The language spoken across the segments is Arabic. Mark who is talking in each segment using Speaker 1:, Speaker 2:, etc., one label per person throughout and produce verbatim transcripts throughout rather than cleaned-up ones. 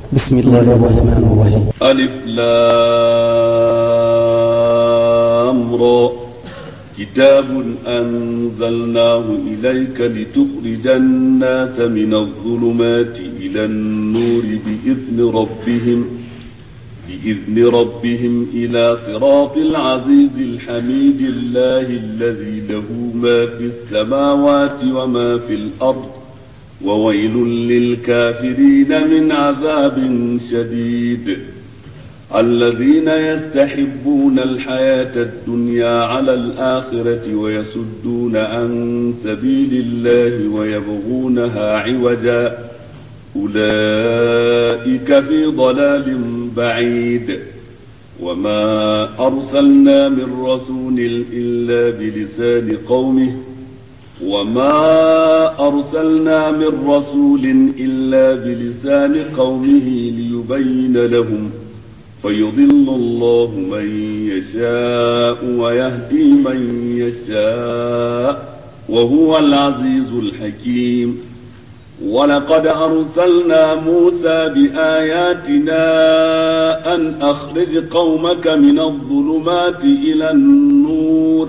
Speaker 1: بسم الله الرحمن الرحيم.
Speaker 2: ألف لام را كتاب أنزلناه إليك لتخرج الناس من الظلمات إلى النور بإذن ربهم بإذن ربهم إلى صراط العزيز الحميد الله الذي له ما في السماوات وما في الأرض وويل للكافرين من عذاب شديد. الذين يستحبون الحياة الدنيا على الآخرة ويصدون عن سبيل الله ويبغونها عوجا أولئك في ضلال بعيد. وما أرسلنا من رسول إلا بلسان قومه وما أرسلنا من رسول إلا بلسان قومه ليبين لهم فيضل الله من يشاء ويهدي من يشاء وهو العزيز الحكيم. ولقد أرسلنا موسى بآياتنا أن أخرج قومك من الظلمات إلى النور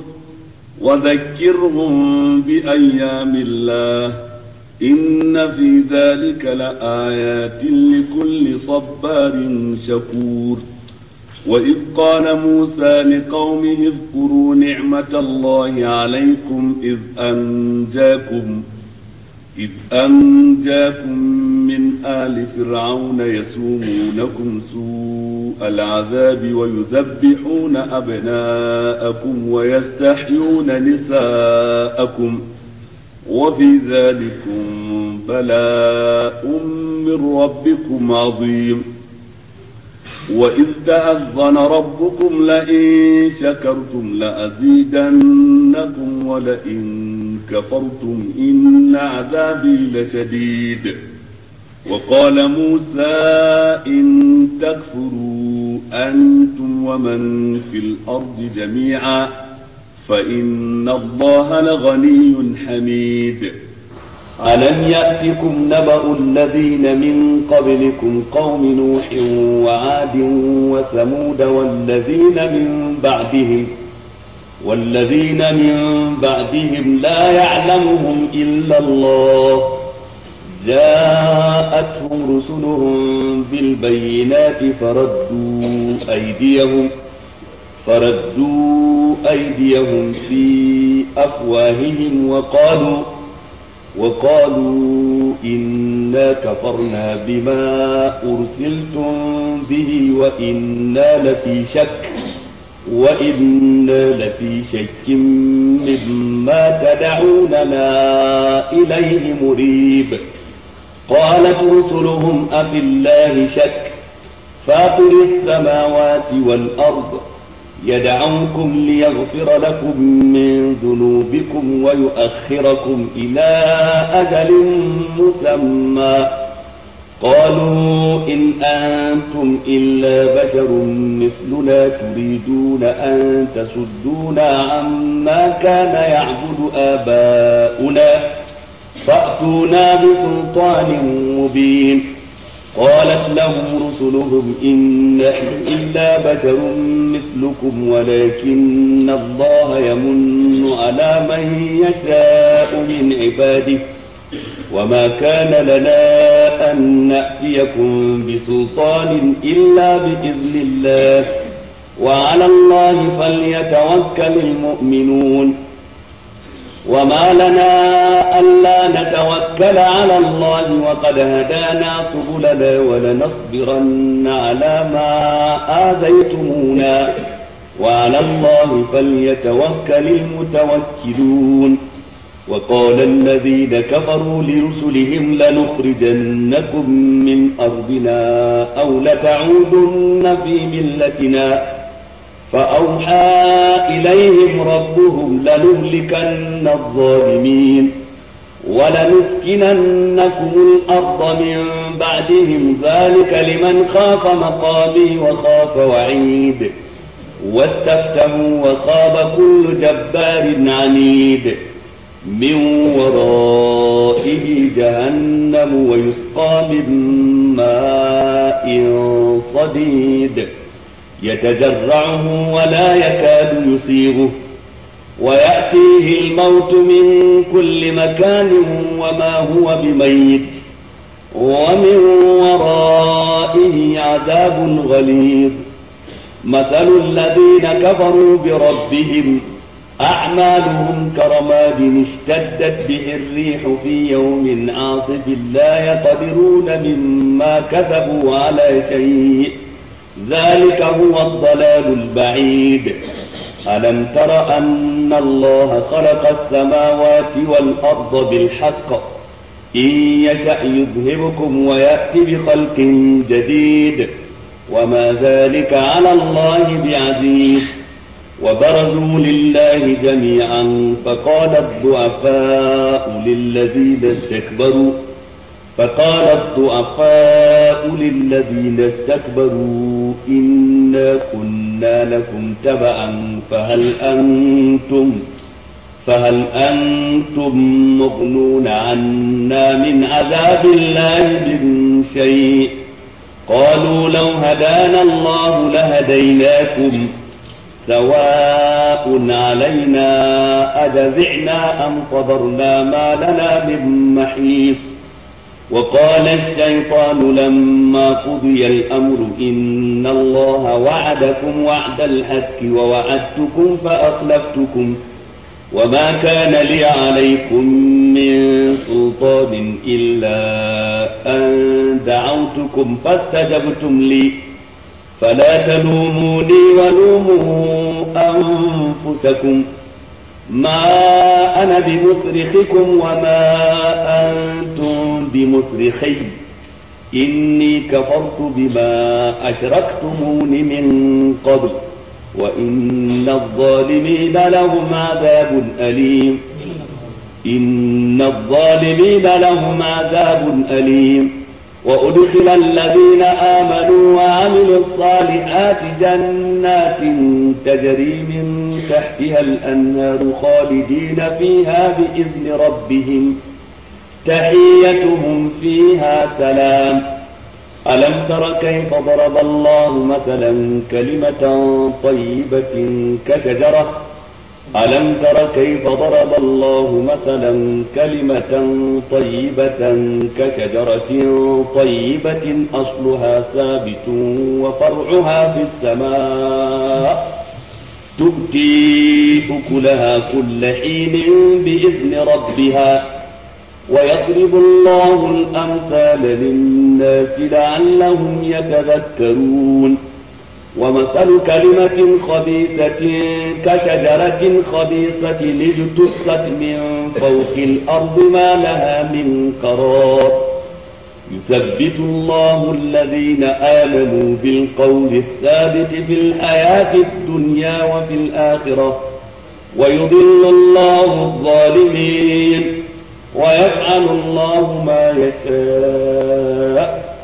Speaker 2: وذكرهم بأيام الله إن في ذلك لآيات لكل صبار شكور. وإذ قال موسى لقومه اذكروا نعمة الله عليكم إذ أنجاكم إذ أنجاكم من آل فرعون يسومونكم سوء العذاب ويذبحون أبناءكم ويستحيون نساءكم وفي ذلكم بلاء من ربكم عظيم. وإذ تأذن ربكم لئن شكرتم لأزيدنكم ولئن كفرتم إن عذابي لشديد. وقال موسى إن تكفروا أنتم ومن في الأرض جميعا فإن الله لغني حميد.
Speaker 3: ألم يأتكم نبأ الذين من قبلكم قوم نوح وعاد وثمود والذين من بعدهم والذين من بعدهم لا يعلمهم إلا الله جاءتهم رسلهم بالبينات فردوا أيديهم فردوا أيديهم في أفواههم وقالوا وقالوا إنا كفرنا بما أرسلتم به وإنا لفي شك وإنا لفي شك مما تدعوننا إليه مريب. قالت رسلهم أفي الله شك فاطر السماوات والأرض يدعوكم ليغفر لكم من ذنوبكم ويؤخركم إلى أجل مسمى قالوا إن أنتم إلا بشر مثلنا تريدون أن تسدونا عما كان يعبد آباؤنا فأتونا بسلطان مبين. قالت لهم رسلهم إن نحن إلا بشر مثلكم ولكن الله يمن على من يشاء من عباده وما كان لنا أن نأتيكم بسلطان إلا بإذن الله وعلى الله فليتوكل المؤمنون. وما لنا ألا نتوكل على الله وقد هدانا سبلنا ولنصبرن على ما آذيتمونا وعلى الله فليتوكل المتوكلون. وقال الذين كفروا لرسلهم لنخرجنكم من أرضنا أو لتعودن في ملتنا فأوحى إليهم ربهم لنهلكن الظالمين ولنسكننكم الأرض من بعدهم ذلك لمن خاف مقامي وخاف وعيد. واستفتحوا وخاب كل جبار عنيد من ورائه جهنم ويسقى من ماء صديد يتجرعه ولا يكاد يسيغه ويأتيه الموت من كل مكان وما هو بميت ومن ورائه عذاب غليظ مثل الذين كفروا بربهم أعمالهم كرماد اشتدت به الريح في يوم عاصف لا يقدرون مما كسبوا على شيء ذلك هو الضلال البعيد ألم تر أن الله خلق السماوات والأرض بالحق إن يشأ يذهبكم ويأتي بخلق جديد وما ذلك على الله بعزيز وبرزوا لله جميعا فقال الضعفاء للذين استكبروا فقال الضعفاء للذين استكبروا إنا كنا لكم تبعا فهل أنتم فهل أنتم مغنون عنا من عذاب الله من شيء قالوا لو هدانا الله لهديناكم سواء علينا أجزعنا أم صبرنا ما لنا من محيص وقال الشيطان لما قضي الأمر إن الله وعدكم وعد الحق ووعدتكم فأخلفتكم وما كان لي عليكم من سلطان إلا أن دعوتكم فاستجبتم لي فلا تلوموني ولوموا أنفسكم ما أنا بمصرخكم وما أنتم بمصرخي إني كفرت بما أشركتمون من قبل وإن الظالمين لهم عذاب أليم إن الظالمين لهم عذاب أليم وأدخل الذين آمنوا وعملوا الصالحات جنات تجري من تحتها الأنهار خالدين فيها بإذن ربهم تحيتهم فيها سلام ألم تر كيف ضرب الله مثلا كلمة طيبة كشجرة ألم تر كيف ضرب الله مثلا كلمة طيبة كشجرة طيبة أصلها ثابت وفرعها في السماء تؤتي أكلها كل حين بإذن ربها ويضرب الله الأمثال للناس لعلهم يتذكرون ومثل كلمة خبيثة كشجرة خبيثة اجتثت من فوق الأرض ما لها من قرار يثبت الله الذين آمنوا بالقول الثابت في الحياة الدنيا وفي الآخرة ويضل الله الظالمين ويفعل الله ما يشاء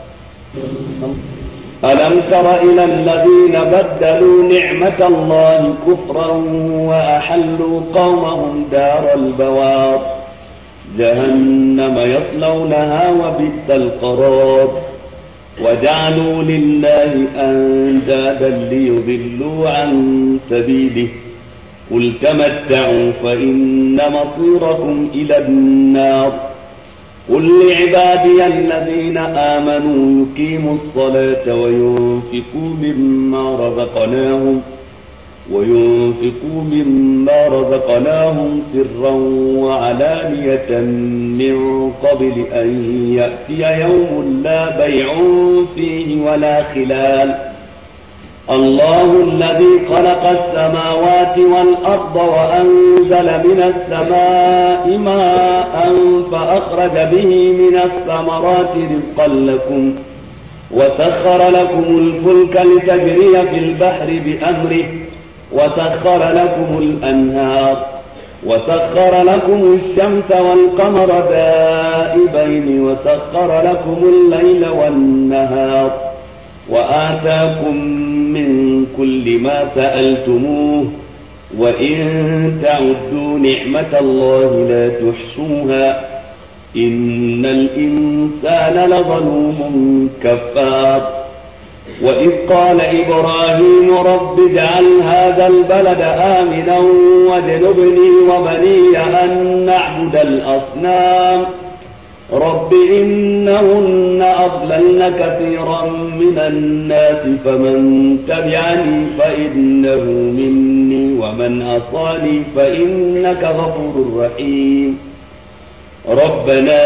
Speaker 3: ألم تر إلى الذين بدلوا نعمة الله كفرا وأحلوا قومهم دار البوار جهنم يصلونها وبئس القرار وجعلوا لله أندادا ليضلوا عن سبيله قل تمتعوا فإن مصيركم إلى النار قل لعبادي الذين آمنوا يقيموا الصلاة وينفقوا مما رزقناهم وينفقوا مما رزقناهم سرا وعلانية من قبل أن يأتي يوم لا بيع فيه ولا خلال الله الذي خلق السماوات والأرض وأنزل من السماء ماء فأخرج به من الثمرات رزقا لكم وسخر لكم الفلك لتجري في البحر بأمره وسخر لكم الأنهار وسخر لكم الشمس والقمر دائبين وسخر لكم الليل والنهار وآتاكم من كل ما سألتموه وإن تعدوا نعمة الله لا تحصوها إن الإنسان لظلوم كفار وإذ قال إبراهيم رب اجعل هذا البلد آمنا واجنبني وبني أن نعبد الأصنام رب إنهن أضللن كثيرا من الناس فمن تبعني فإنه مني ومن أصاني فإنك غفور رحيم ربنا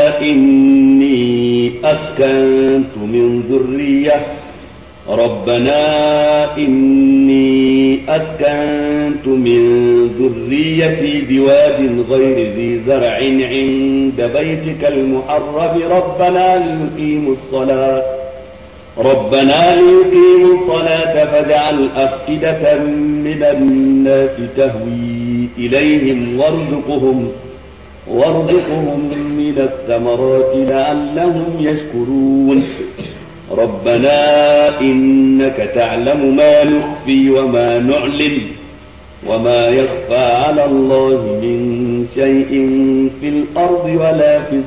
Speaker 3: إني أسكنت من ذرية ربنا إني أسكنت من ذريتي بواد غير ذي زرع عند بيتك المحرم ربنا ليقيموا الصلاة ربنا ليقيموا الصلاة فاجعل أفئدة من الناس تهوي إليهم وارزقهم وارزقهم من الثمرات لعلهم يشكرون ربنا إنك تعلم ما نخفي وما نعلن وما يخفى على الله من شيء في الأرض ولا في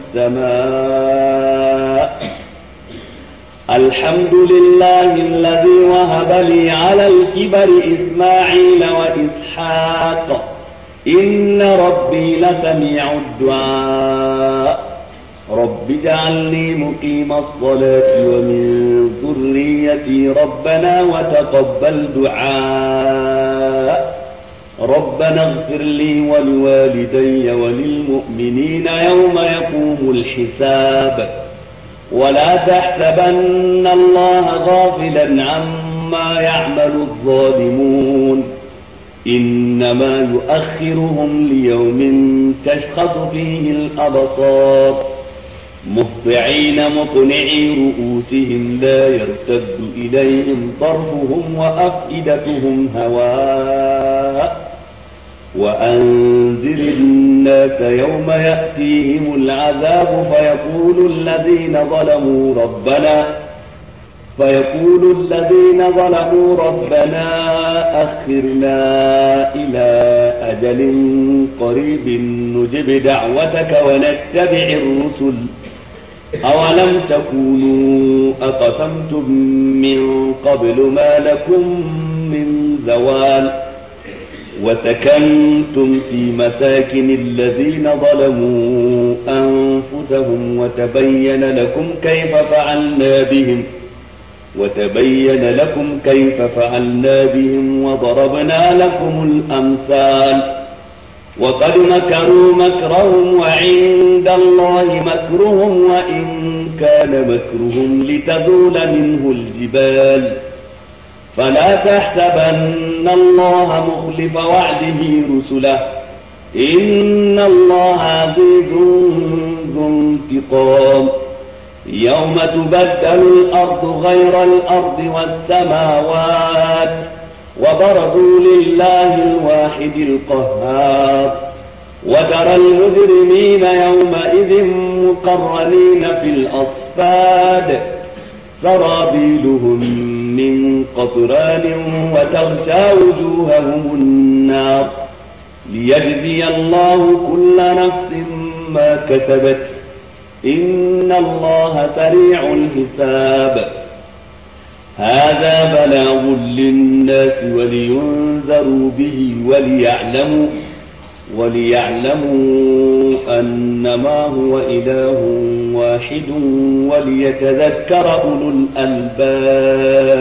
Speaker 3: السماء الحمد لله الذي وهب لي على الكبر إسماعيل وإسحاق إن ربي لسميع الدعاء رب اجعلني مقيم الصلاة ومن ذريتي ربنا وتقبل دعاء ربنا اغفر لي ولوالدي وللمؤمنين يوم يقوم الحساب ولا تحسبن الله غافلا عما يعمل الظالمون إنما يؤخرهم ليوم تشخص فيه الأبصار مهطعين مقنعي رؤوسهم لا يرتد إليهم طرفهم وأفئدتهم هواء وأنذر الناس يوم يأتيهم العذاب فيقول الذين ظلموا ربنا فيقول الذين ظلموا ربنا أخرنا إلى أجل قريب نجب دعوتك ونتبع الرسل أولم تكونوا أقسمتم من قبل ما لكم من زوال وسكنتم في مساكن الذين ظلموا أنفسهم وتبين لكم كيف فعلنا بهم وتبين لكم كيف فعلنا بهم وضربنا لكم الأمثال وقد مكروا مكرهم وعند الله مكرهم وإن كان مكرهم لتزول منه الجبال فلا تحسبن الله مخلف وعده رسله إن الله عزيز ذو انتقام يوم تبدل الأرض غير الأرض والسماوات وبرزوا لله الواحد القهار وترى المجرمين يومئذ مقرنين في الأصفاد سرابيلهم من قطران وتغشى وجوههم النار ليجزي الله كل نفس ما كسبت إن الله سريع الحساب هذا بلاغ للناس ولينذروا به وليعلموا وليعلموا أنما هو إله واحد وليتذكر أولو الألباب